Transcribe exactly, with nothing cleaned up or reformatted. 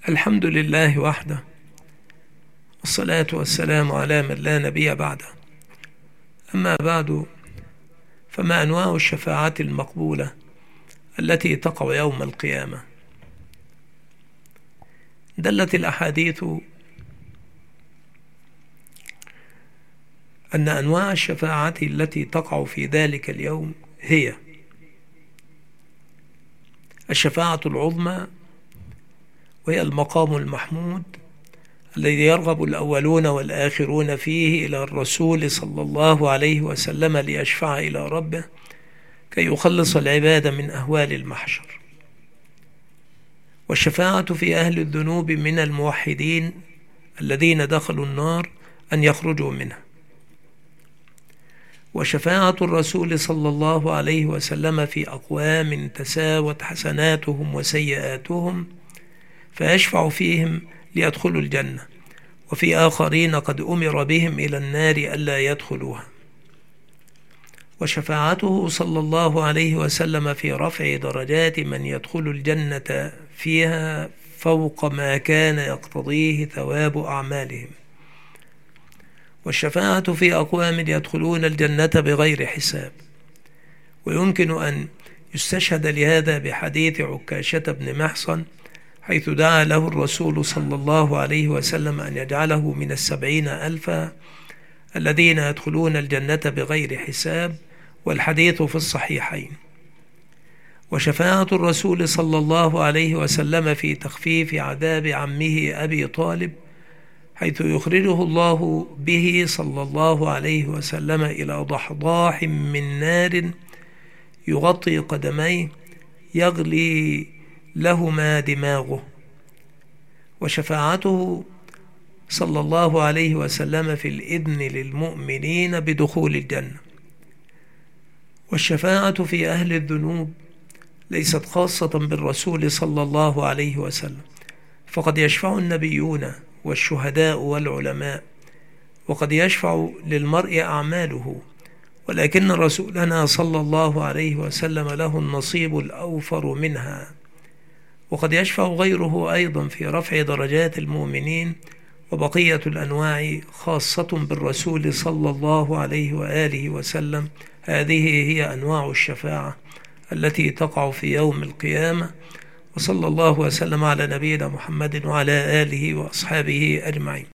الحمد لله وحده، والصلاة والسلام على من لا نبي بعده. أما بعد، فما أنواع الشفاعات المقبولة التي تقع يوم القيامة؟ دلت الأحاديث أن أنواع الشفاعات التي تقع في ذلك اليوم هي الشفاعة العظمى، وهي المقام المحمود الذي يرغب الأولون والآخرون فيه إلى الرسول صلى الله عليه وسلم ليشفع إلى ربه كي يخلص العباد من أهوال المحشر. والشفاعة في أهل الذنوب من الموحدين الذين دخلوا النار أن يخرجوا منها. وشفاعة الرسول صلى الله عليه وسلم في أقوام تساوت حسناتهم وسيئاتهم فيشفع فيهم ليدخلوا الجنة، وفي آخرين قد أمر بهم إلى النار ألا يدخلوها. وشفاعته صلى الله عليه وسلم في رفع درجات من يدخل الجنة فيها فوق ما كان يقتضيه ثواب أعمالهم. والشفاعة في أقوام يدخلون الجنة بغير حساب. ويمكن أن يستشهد لهذا بحديث عكاشة بن محصن، حيث دعا له الرسول صلى الله عليه وسلم أن يجعله من السبعين ألفا الذين يدخلون الجنة بغير حساب، والحديث في الصحيحين. وشفاعة الرسول صلى الله عليه وسلم في تخفيف عذاب عمه أبي طالب، حيث يخرجه الله به صلى الله عليه وسلم إلى ضحضاح من نار يغطي قدميه يغلي لهما دماغه. وشفاعته صلى الله عليه وسلم في الإذن للمؤمنين بدخول الجنة. والشفاعة في أهل الذنوب ليست خاصة بالرسول صلى الله عليه وسلم، فقد يشفع النبيون والشهداء والعلماء، وقد يشفع للمرء أعماله، ولكن رسولنا صلى الله عليه وسلم له النصيب الأوفر منها. وقد يشفع غيره أيضا في رفع درجات المؤمنين. وبقية الأنواع خاصة بالرسول صلى الله عليه وآله وسلم. هذه هي أنواع الشفاعة التي تقع في يوم القيامة. وصلى الله وسلم على نبينا محمد وعلى آله وأصحابه أجمعين.